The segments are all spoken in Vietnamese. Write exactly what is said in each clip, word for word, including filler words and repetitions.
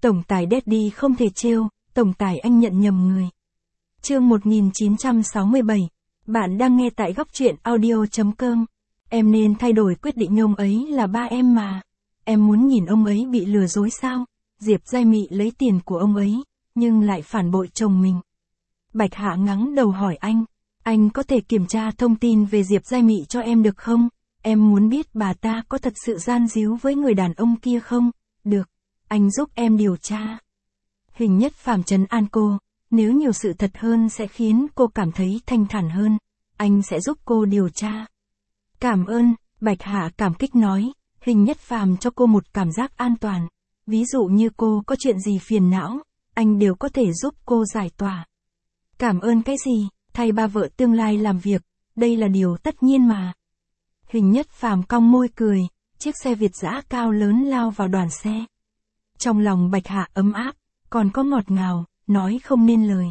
Tổng tài Daddy không thể trêu, tổng tài anh nhận nhầm người. Chương một nghìn chín trăm sáu mươi bảy. Bạn đang nghe tại góc truyện audio chấm com. Em nên thay đổi quyết định, ông ấy là ba em mà. Em muốn nhìn ông ấy bị lừa dối sao? Diệp Giai Mị lấy tiền của ông ấy, nhưng lại phản bội chồng mình. Bạch Hạ ngắng đầu hỏi anh, anh có thể kiểm tra thông tin về Diệp Giai Mị cho em được không? Em muốn biết bà ta có thật sự gian díu với người đàn ông kia không? Được, anh giúp em điều tra. Hình Nhất Phàm trấn an cô, nếu nhiều sự thật hơn sẽ khiến cô cảm thấy thanh thản hơn, anh sẽ giúp cô điều tra. Cảm ơn, Bạch Hạ cảm kích nói, Hình Nhất Phàm cho cô một cảm giác an toàn. Ví dụ như cô có chuyện gì phiền não, anh đều có thể giúp cô giải tỏa. Cảm ơn cái gì, thay ba vợ tương lai làm việc, đây là điều tất nhiên mà. Hình Nhất Phàm cong môi cười, chiếc xe Việt dã cao lớn lao vào đoàn xe. Trong lòng Bạch Hạ ấm áp, còn có ngọt ngào, nói không nên lời.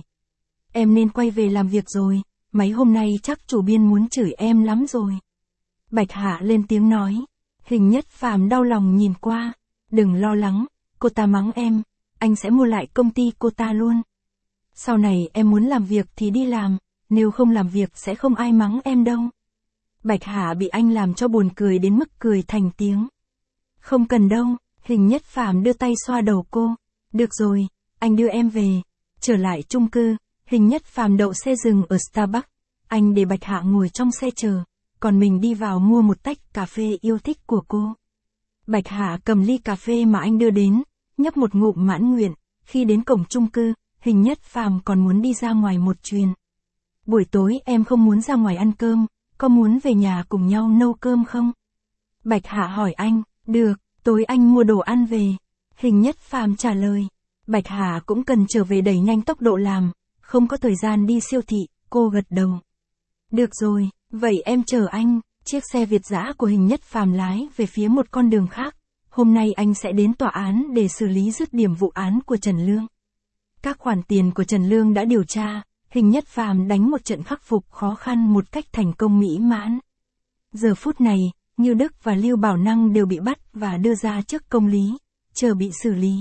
Em nên quay về làm việc rồi, mấy hôm nay chắc chủ biên muốn chửi em lắm rồi. Bạch Hạ lên tiếng nói. Hình Nhất Phàm đau lòng nhìn qua, đừng lo lắng, cô ta mắng em, anh sẽ mua lại công ty cô ta luôn. Sau này em muốn làm việc thì đi làm, nếu không làm việc sẽ không ai mắng em đâu. Bạch Hạ bị anh làm cho buồn cười đến mức cười thành tiếng. Không cần đâu, Hình Nhất Phàm đưa tay xoa đầu cô. Được rồi, anh đưa em về. Trở lại chung cư, Hình Nhất Phàm đậu xe dừng ở Starbucks. Anh để Bạch Hạ ngồi trong xe chờ, còn mình đi vào mua một tách cà phê yêu thích của cô. Bạch Hạ cầm ly cà phê mà anh đưa đến, nhấp một ngụm mãn nguyện. Khi đến cổng chung cư, Hình Nhất Phàm còn muốn đi ra ngoài một chuyến. Buổi tối em không muốn ra ngoài ăn cơm, có muốn về nhà cùng nhau nấu cơm không? Bạch Hạ hỏi anh, được, tối anh mua đồ ăn về. Hình Nhất Phàm trả lời. Bạch Hạ cũng cần trở về đẩy nhanh tốc độ làm, không có thời gian đi siêu thị, cô gật đầu. Được rồi, vậy em chờ anh. Chiếc xe Việt dã của Hình Nhất Phàm lái về phía một con đường khác. Hôm nay anh sẽ đến tòa án để xử lý dứt điểm vụ án của Trần Lương. Các khoản tiền của Trần Lương đã điều tra, Hình Nhất Phàm đánh một trận khắc phục khó khăn một cách thành công mỹ mãn. Giờ phút này, Như Đức và Lưu Bảo Năng đều bị bắt và đưa ra trước công lý, chờ bị xử lý.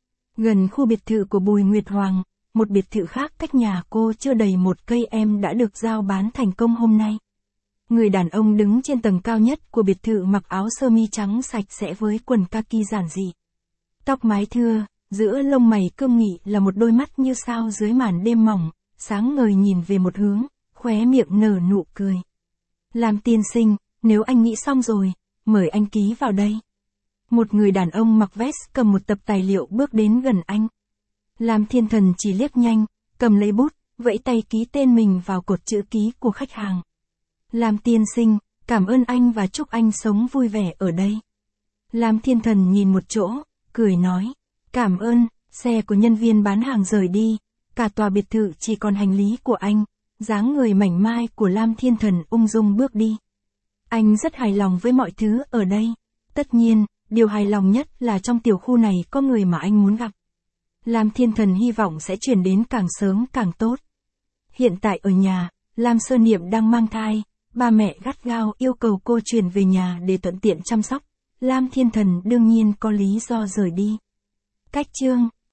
Gần khu biệt thự của Bùi Nguyệt Hoàng, một biệt thự khác cách nhà cô chưa đầy một cây em đã được giao bán thành công hôm nay. Người đàn ông đứng trên tầng cao nhất của biệt thự mặc áo sơ mi trắng sạch sẽ với quần kaki giản dị. Tóc mái thưa, giữa lông mày cương nghị là một đôi mắt như sao dưới màn đêm mỏng, sáng ngời nhìn về một hướng, khóe miệng nở nụ cười. Lam tiên sinh, nếu anh nghĩ xong rồi, mời anh ký vào đây. Một người đàn ông mặc vest cầm một tập tài liệu bước đến gần anh. Lam Thiên Thần chỉ liếc nhanh, cầm lấy bút, vẫy tay ký tên mình vào cột chữ ký của khách hàng. Lam tiên sinh, cảm ơn anh và chúc anh sống vui vẻ ở đây. Lam Thiên Thần nhìn một chỗ, cười nói, cảm ơn. Xe của nhân viên bán hàng rời đi, cả tòa biệt thự chỉ còn hành lý của anh. Dáng người mảnh mai của Lam Thiên Thần ung dung bước đi. Anh rất hài lòng với mọi thứ ở đây. Tất nhiên, điều hài lòng nhất là trong tiểu khu này có người mà anh muốn gặp. Lam Thiên Thần hy vọng sẽ chuyển đến càng sớm càng tốt. Hiện tại ở nhà, Lam Sơ Niệm đang mang thai, ba mẹ gắt gao yêu cầu cô chuyển về nhà để thuận tiện chăm sóc. Lam Thiên Thần đương nhiên có lý do rời đi. Cách chương